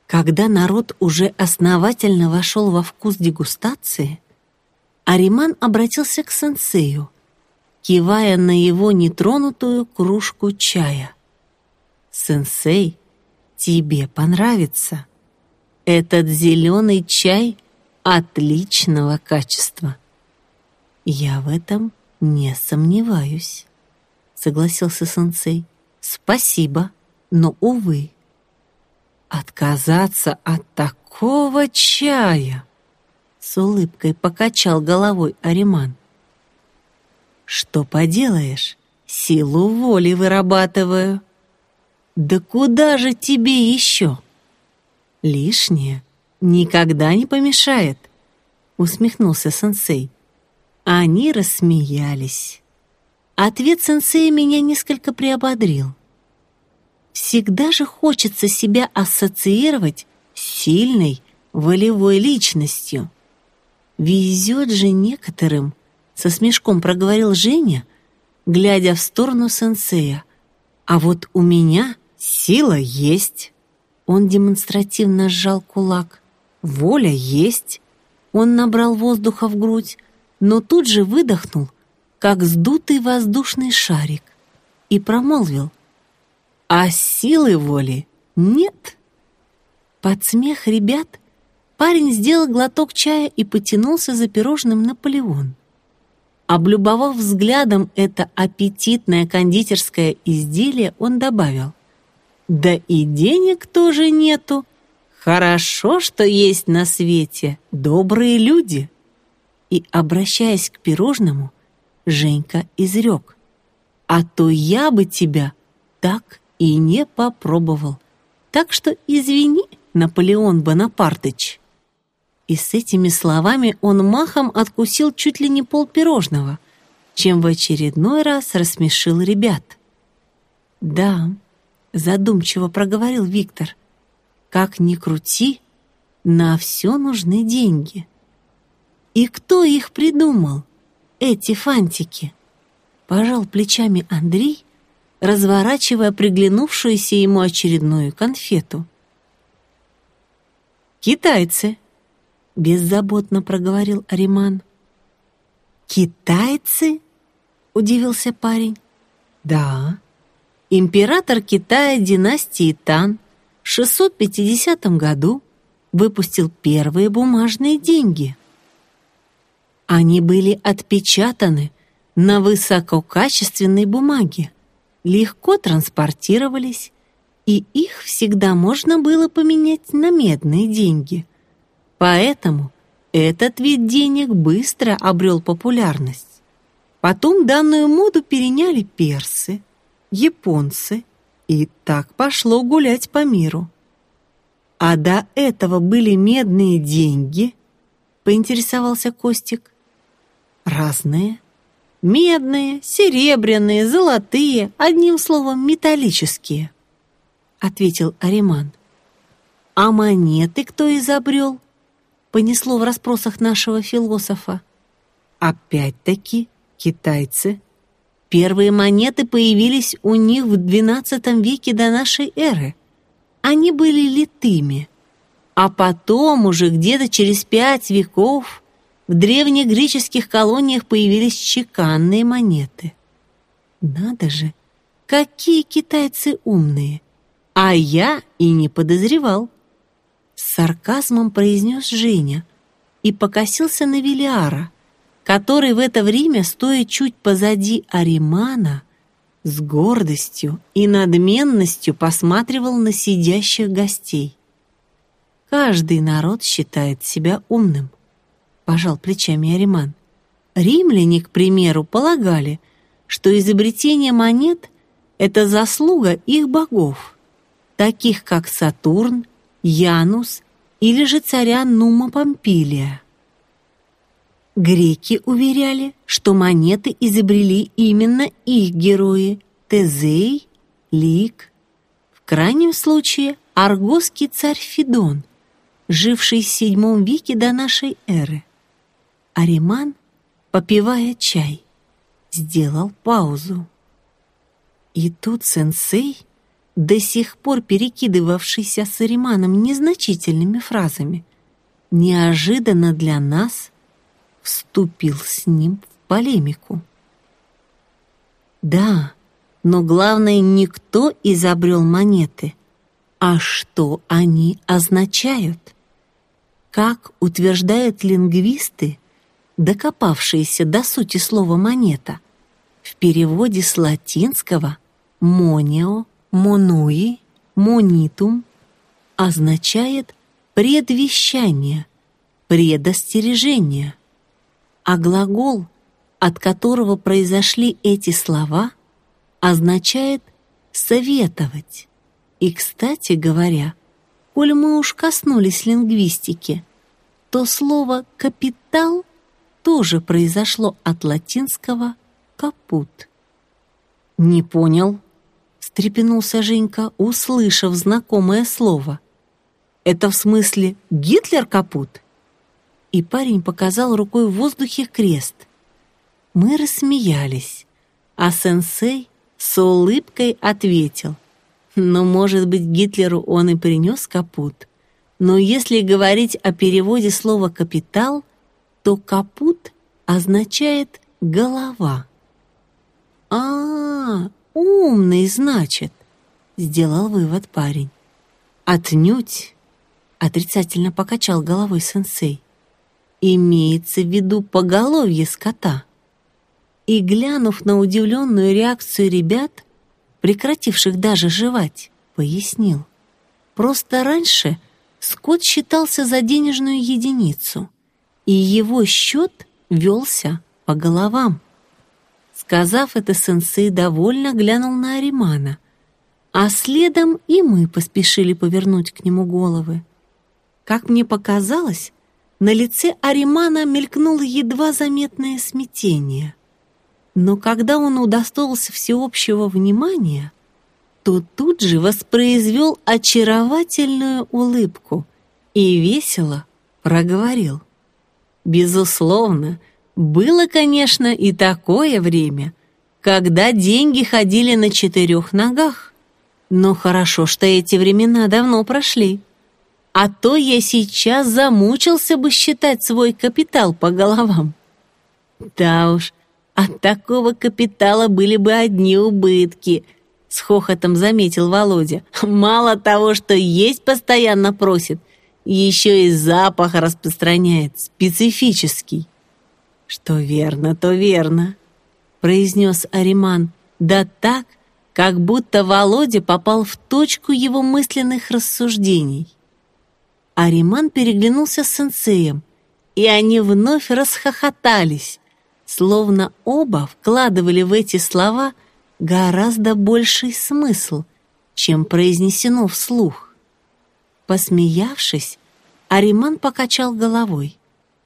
Когда народ уже основательно вошел во вкус дегустации, Ариман обратился к сенсею, кивая на его нетронутую кружку чая. «Сенсей, тебе понравится. Этот зеленый чай отличного качества». «Я в этом не сомневаюсь», — согласился сенсей. «Спасибо, но, увы». «Отказаться от такого чая!» — с улыбкой покачал головой Ариман. «Что поделаешь, силу воли вырабатываю. Да куда же тебе еще? Лишнее никогда не помешает», — усмехнулся сенсей. Они рассмеялись. Ответ сенсея меня несколько приободрил. Всегда же хочется себя ассоциировать с сильной, волевой личностью. «Везет же некоторым», — со смешком проговорил Женя, глядя в сторону сенсея. «А вот у меня сила есть». Он демонстративно сжал кулак. «Воля есть». Он набрал воздуха в грудь, но тут же выдохнул, как сдутый воздушный шарик, и промолвил: «А силы воли нет». Под смех ребят парень сделал глоток чая и потянулся за пирожным «Наполеон». Облюбовав взглядом это аппетитное кондитерское изделие, он добавил: «Да и денег тоже нету. Хорошо, что есть на свете добрые люди». И, обращаясь к пирожному, Женька изрек: «А то я бы тебя так и не попробовал. Так что извини, Наполеон Бонапартыч». И с этими словами он махом откусил чуть ли не полпирожного, чем в очередной раз рассмешил ребят. «Да», — задумчиво проговорил Виктор, — «как ни крути, на все нужны деньги». «И кто их придумал, эти фантики?» — пожал плечами Андрей, разворачивая приглянувшуюся ему очередную конфету. «Китайцы», — беззаботно проговорил Ариман. «Китайцы?» — удивился парень. «Да, император Китая династии Тан в 650 году выпустил первые бумажные деньги. Они были отпечатаны на высококачественной бумаге, легко транспортировались, и их всегда можно было поменять на медные деньги. Поэтому этот вид денег быстро обрел популярность. Потом данную моду переняли персы, японцы, и так пошло гулять по миру. А до этого были медные деньги, поинтересовался Костик. Разные. Медные, серебряные, золотые, одним словом, металлические, ответил Ариман. А монеты кто изобрел? Понесло в расспросах нашего философа. Опять-таки китайцы. Первые монеты появились у них в XII веке до нашей эры. Они были литыми. А потом уже где-то через 5 веков в древнегреческих колониях появились чеканные монеты. Надо же, какие китайцы умные! А я и не подозревал. С сарказмом произнес Женя и покосился на Велиара, который в это время, стоя чуть позади Аримана, с гордостью и надменностью посматривал на сидящих гостей. «Каждый народ считает себя умным», — пожал плечами Ариман. «Римляне, к примеру, полагали, что изобретение монет — это заслуга их богов, таких как Сатурн, Янус или же царя Нума Помпилия. Греки уверяли, что монеты изобрели именно их герои Тезей, Лик, в крайнем случае аргосский царь Фидон, живший в VII веке до нашей эры. Ариман, попивая чай, сделал паузу. И тут сенсей до сих пор перекидывавшийся с Ариманом незначительными фразами, неожиданно для нас вступил с ним в полемику. Да, но главное, не кто изобрел монеты, а что они означают. Как утверждают лингвисты, докопавшиеся до сути слова «монета», в переводе с латинского «moneo», «monui», «monitum» означает предвещание, предостережение, а глагол, от которого произошли эти слова, означает «советовать». И, кстати говоря, коль мы уж коснулись лингвистики, то слово «капитал» тоже произошло от латинского «капут». «Не понял», — встрепенулся Женька, услышав знакомое слово. «Это в смысле Гитлер капут?» И парень показал рукой в воздухе крест. Мы рассмеялись, а сенсей с улыбкой ответил: «Ну, может быть, Гитлеру он и принес капут, но если говорить о переводе слова «капитал», то капут означает «голова». Умный, значит», — сделал вывод парень. «Отнюдь», — отрицательно покачал головой сенсей, «имеется в виду поголовье скота». И, глянув на удивленную реакцию ребят, прекративших даже жевать, пояснил: «Просто раньше скот считался за денежную единицу, и его счет велся по головам». Сказав это, сенсей довольно глянул на Аримана, а следом и мы поспешили повернуть к нему головы. Как мне показалось, на лице Аримана мелькнуло едва заметное смятение. Но когда он удостоился всеобщего внимания, то тут же воспроизвел очаровательную улыбку и весело проговорил: «Безусловно, было, конечно, и такое время, когда деньги ходили на 4 ногах, но хорошо, что эти времена давно прошли. А то я сейчас замучился бы считать свой капитал по головам. Да уж, от такого капитала были бы одни убытки», — с хохотом заметил Володя. «Мало того, что есть постоянно просит, еще и запах распространяет, специфический». «Что верно, то верно», — произнес Ариман, да так, как будто Володя попал в точку его мысленных рассуждений. Ариман переглянулся с сенсеем, и они вновь расхохотались, словно оба вкладывали в эти слова гораздо больший смысл, чем произнесено вслух. Посмеявшись, Ариман покачал головой.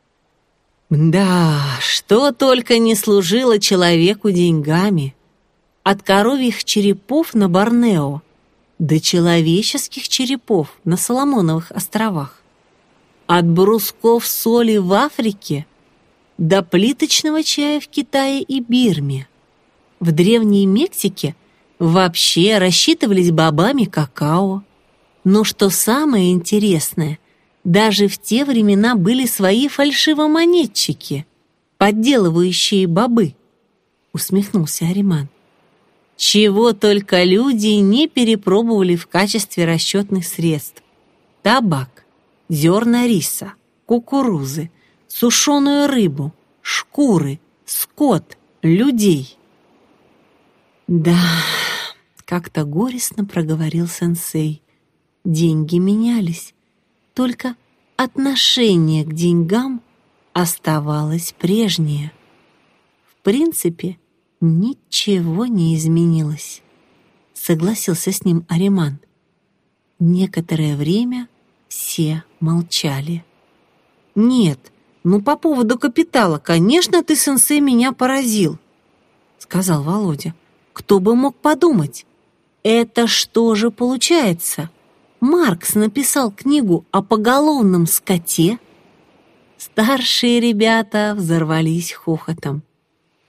«Да, что только не служило человеку деньгами, от коровьих черепов на Борнео до человеческих черепов на Соломоновых островах, от брусков соли в Африке до плиточного чая в Китае и Бирме. В Древней Мексике вообще рассчитывались бобами какао. Но что самое интересное, даже в те времена были свои фальшивомонетчики, подделывающие бобы», — усмехнулся Ариман. «Чего только люди не перепробовали в качестве расчетных средств: табак, зерна риса, кукурузы, сушеную рыбу, шкуры, скот, людей». «Да», — как-то горестно проговорил сенсей, — «деньги менялись, только отношение к деньгам оставалось прежнее. В принципе, ничего не изменилось», — согласился с ним Ариман. Некоторое время все молчали. «Нет, ну по поводу капитала, конечно, ты, сенсей, меня поразил», — сказал Володя. «Кто бы мог подумать? Это что же получается? Маркс написал книгу о поголовном скоте?» Старшие ребята взорвались хохотом.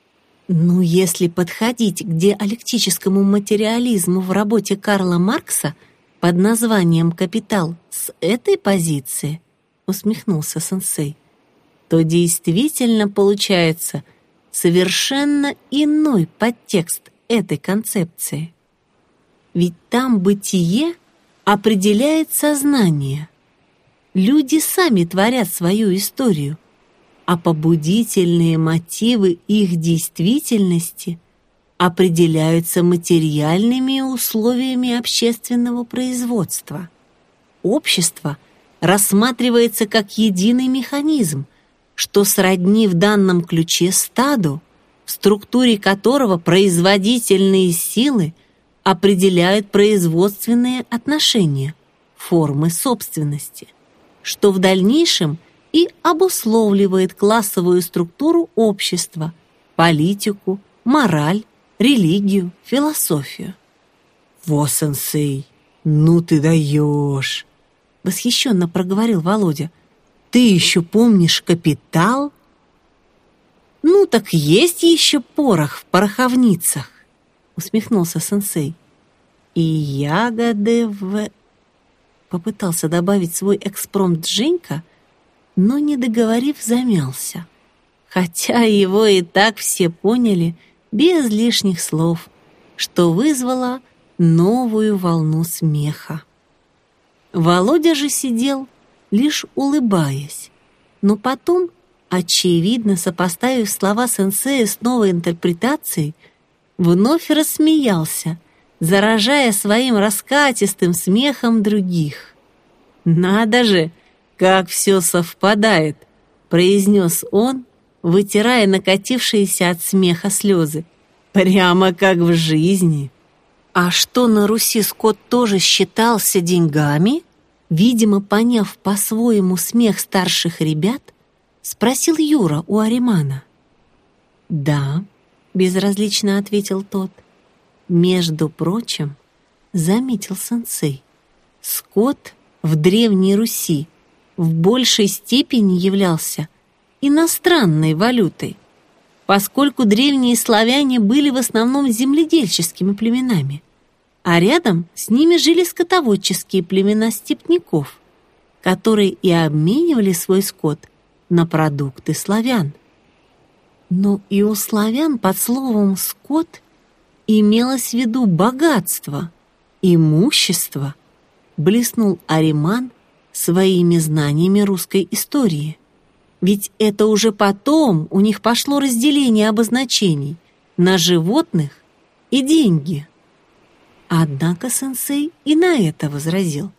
Ну, если подходить к диалектическому материализму в работе Карла Маркса под названием «Капитал» с этой позиции, усмехнулся сенсей, то действительно получается совершенно иной подтекст этой концепции. Ведь там бытие определяет сознание. Люди сами творят свою историю, а побудительные мотивы их действительности определяются материальными условиями общественного производства. Общество рассматривается как единый механизм, что сродни в данном ключе стаду, в структуре которого производительные силы определяют производственные отношения, формы собственности, что в дальнейшем и обусловливает классовую структуру общества, политику, мораль, религию, философию. «Во, сенсей, ну ты даешь!» — восхищенно проговорил Володя. «Ты еще помнишь «Капитал»?» «Ну так есть еще порох в пороховницах», — усмехнулся сенсей. «И ягоды в...» Попытался добавить свой экспромт Женька, но, не договорив, замялся. Хотя его и так все поняли без лишних слов, что вызвало новую волну смеха. Володя же сидел, лишь улыбаясь, но потом, очевидно сопоставив слова сенсея с новой интерпретацией, вновь рассмеялся, заражая своим раскатистым смехом других. «Надо же, как все совпадает!» — произнес он, вытирая накатившиеся от смеха слезы. «Прямо как в жизни!» «А что, на Руси скот тоже считался деньгами?» Видимо, поняв по-своему смех старших ребят, спросил Юра у Аримана. «Да», — безразлично ответил тот. «Между прочим, — заметил сенсей, — скот в Древней Руси в большей степени являлся иностранной валютой, поскольку древние славяне были в основном земледельческими племенами, а рядом с ними жили скотоводческие племена степняков, которые и обменивали свой скот на продукты славян. Но и у славян под словом «скот» имелось в виду богатство, имущество, блеснул Ариман своими знаниями русской истории. Ведь это уже потом у них пошло разделение обозначений на животных и деньги. Однако сенсей и на это возразил.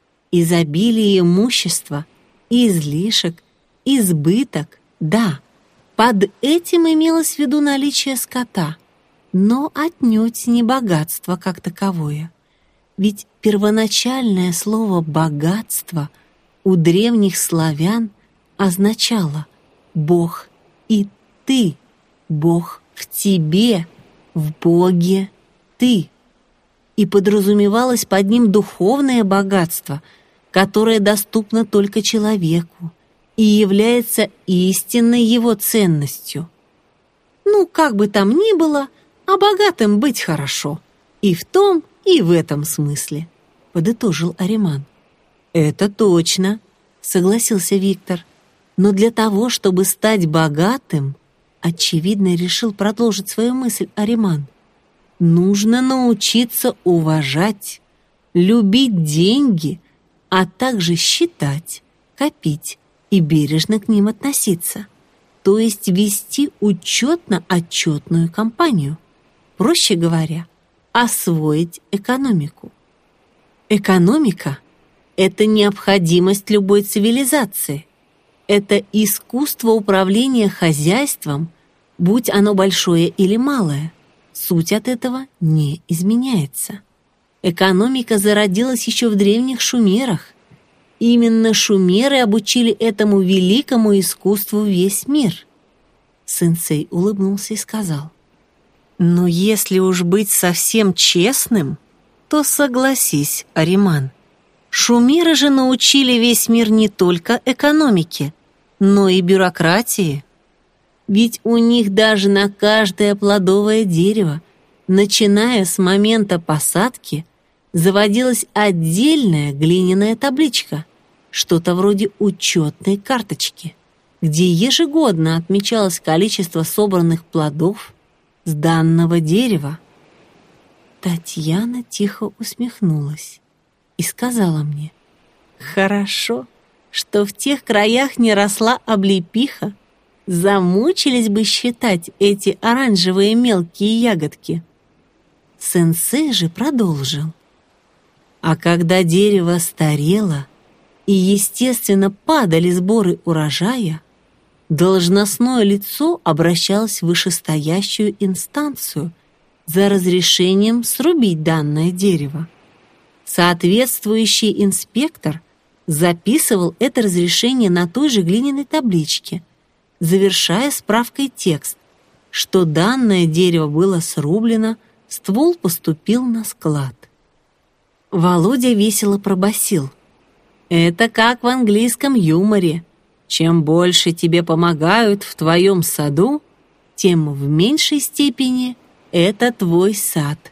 Изобилие имущества, излишек, избыток, да, под этим имелось в виду наличие скота, но отнюдь не богатство как таковое. Ведь первоначальное слово «богатство» у древних славян означало «Бог и ты», «Бог в тебе», «в Боге ты». И подразумевалось под ним духовное богатство, которое доступно только человеку и является истинной его ценностью. Ну, как бы там ни было, а богатым быть хорошо. И в том, и в этом смысле, подытожил Ариман. Это точно, согласился Виктор. Но для того, чтобы стать богатым, очевидно, решил продолжить свою мысль Ариман, нужно научиться уважать, любить деньги, а также считать, копить и бережно к ним относиться. То есть вести учетно-отчетную кампанию. Проще говоря, освоить экономику. Экономика – это необходимость любой цивилизации. Это искусство управления хозяйством, будь оно большое или малое. Суть от этого не изменяется. Экономика зародилась еще в древних шумерах. Именно шумеры обучили этому великому искусству весь мир. Сенсей улыбнулся и сказал: «Но если уж быть совсем честным, то согласись, Ариман, шумеры же научили весь мир не только экономике, но и бюрократии». Ведь у них даже на каждое плодовое дерево, начиная с момента посадки, заводилась отдельная глиняная табличка, что-то вроде учетной карточки, где ежегодно отмечалось количество собранных плодов с данного дерева. Татьяна тихо усмехнулась и сказала мне: «Хорошо, что в тех краях не росла облепиха, замучились бы считать эти оранжевые мелкие ягодки». Сенсей же продолжил: «А когда дерево старело и, естественно, падали сборы урожая, должностное лицо обращалось в вышестоящую инстанцию за разрешением срубить данное дерево. Соответствующий инспектор записывал это разрешение на той же глиняной табличке, завершая справкой текст, что данное дерево было срублено, ствол поступил на склад. Володя весело пробасил: «Это как в английском юморе. Чем больше тебе помогают в твоем саду, тем в меньшей степени это твой сад».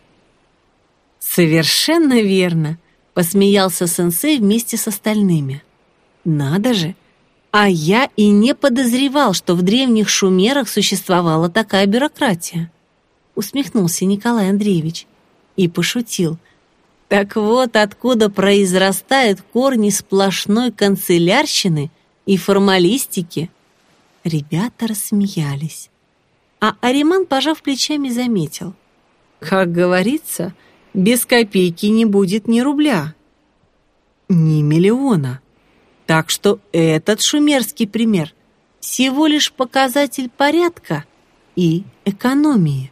«Совершенно верно», — посмеялся сенсей вместе с остальными. «Надо же! А я и не подозревал, что в древних шумерах существовала такая бюрократия», — усмехнулся Николай Андреевич и пошутил: «Так вот откуда произрастают корни сплошной канцелярщины и формалистики». Ребята рассмеялись, а Ариман, пожав плечами, заметил: «Как говорится, без копейки не будет ни рубля, ни миллиона. Так что этот шумерский пример всего лишь показатель порядка и экономии».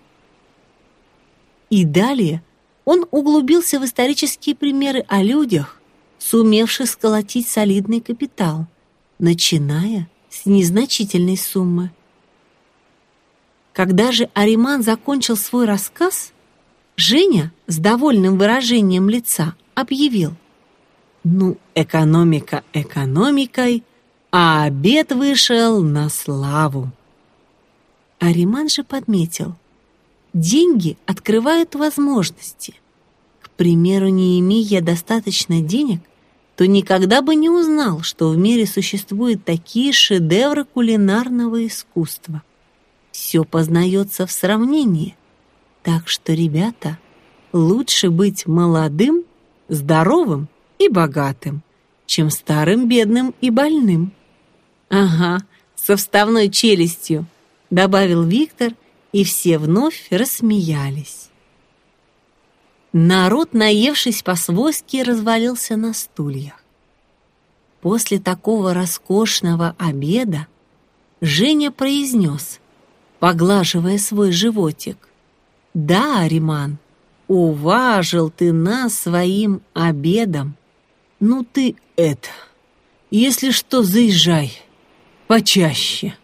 И далее он углубился в исторические примеры о людях, сумевших сколотить солидный капитал, начиная с незначительной суммы. Когда же Ариман закончил свой рассказ, Женя с довольным выражением лица объявил: «Ну, экономика экономикой, а обед вышел на славу». Ариман же подметил: деньги открывают возможности. К примеру, не имея я достаточно денег, то никогда бы не узнал, что в мире существуют такие шедевры кулинарного искусства. Все познается в сравнении. Так что, ребята, лучше быть молодым, здоровым и богатым, чем старым, бедным и больным. «Ага, со вставной челюстью», — добавил Виктор, и все вновь рассмеялись. Народ, наевшись по-свойски, развалился на стульях. После такого роскошного обеда Женя произнес, поглаживая свой животик: «Да, Ариман, уважил ты нас своим обедом. Ну ты это, если что, заезжай почаще».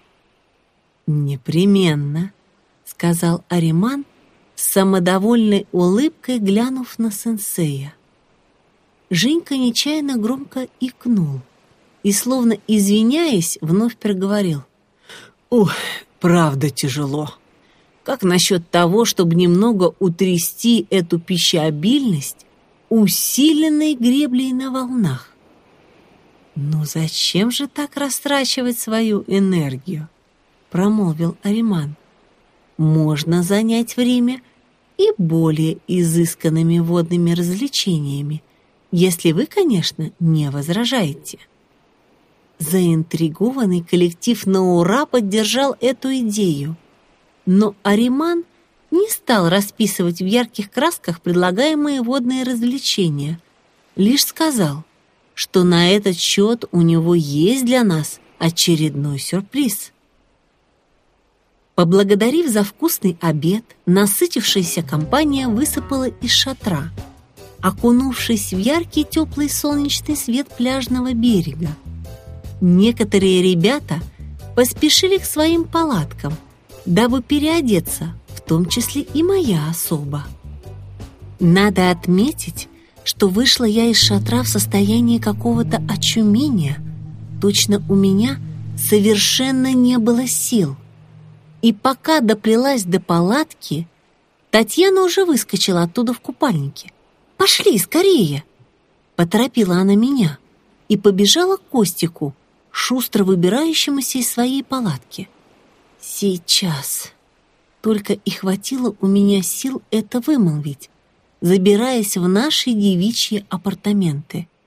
«Непременно», — сказал Ариман, с самодовольной улыбкой глянув на сенсея. Женька нечаянно громко икнул и, словно извиняясь, вновь проговорил: «Ох, правда тяжело. Как насчет того, чтобы немного утрясти эту пищеобильность усиленной греблей на волнах?» «Ну зачем же так растрачивать свою энергию?» — промолвил Ариман. «Можно занять время и более изысканными водными развлечениями, если вы, конечно, не возражаете». Заинтригованный коллектив на ура поддержал эту идею, но Ариман не стал расписывать в ярких красках предлагаемые водные развлечения, лишь сказал, что на этот счет у него есть для нас очередной сюрприз. Поблагодарив за вкусный обед, насытившаяся компания высыпала из шатра, окунувшись в яркий теплый солнечный свет пляжного берега. Некоторые ребята поспешили к своим палаткам, дабы переодеться, в том числе и моя особа. Надо отметить, что вышла я из шатра в состоянии какого-то очумения. Точно у меня совершенно не было сил. И пока доплелась до палатки, Татьяна уже выскочила оттуда в купальнике. «Пошли, скорее!» Поторопила она меня и побежала к Костику, шустро выбирающемуся из своей палатки. «Сейчас!» Только и хватило у меня сил это вымолвить, забираясь в наши девичьи апартаменты.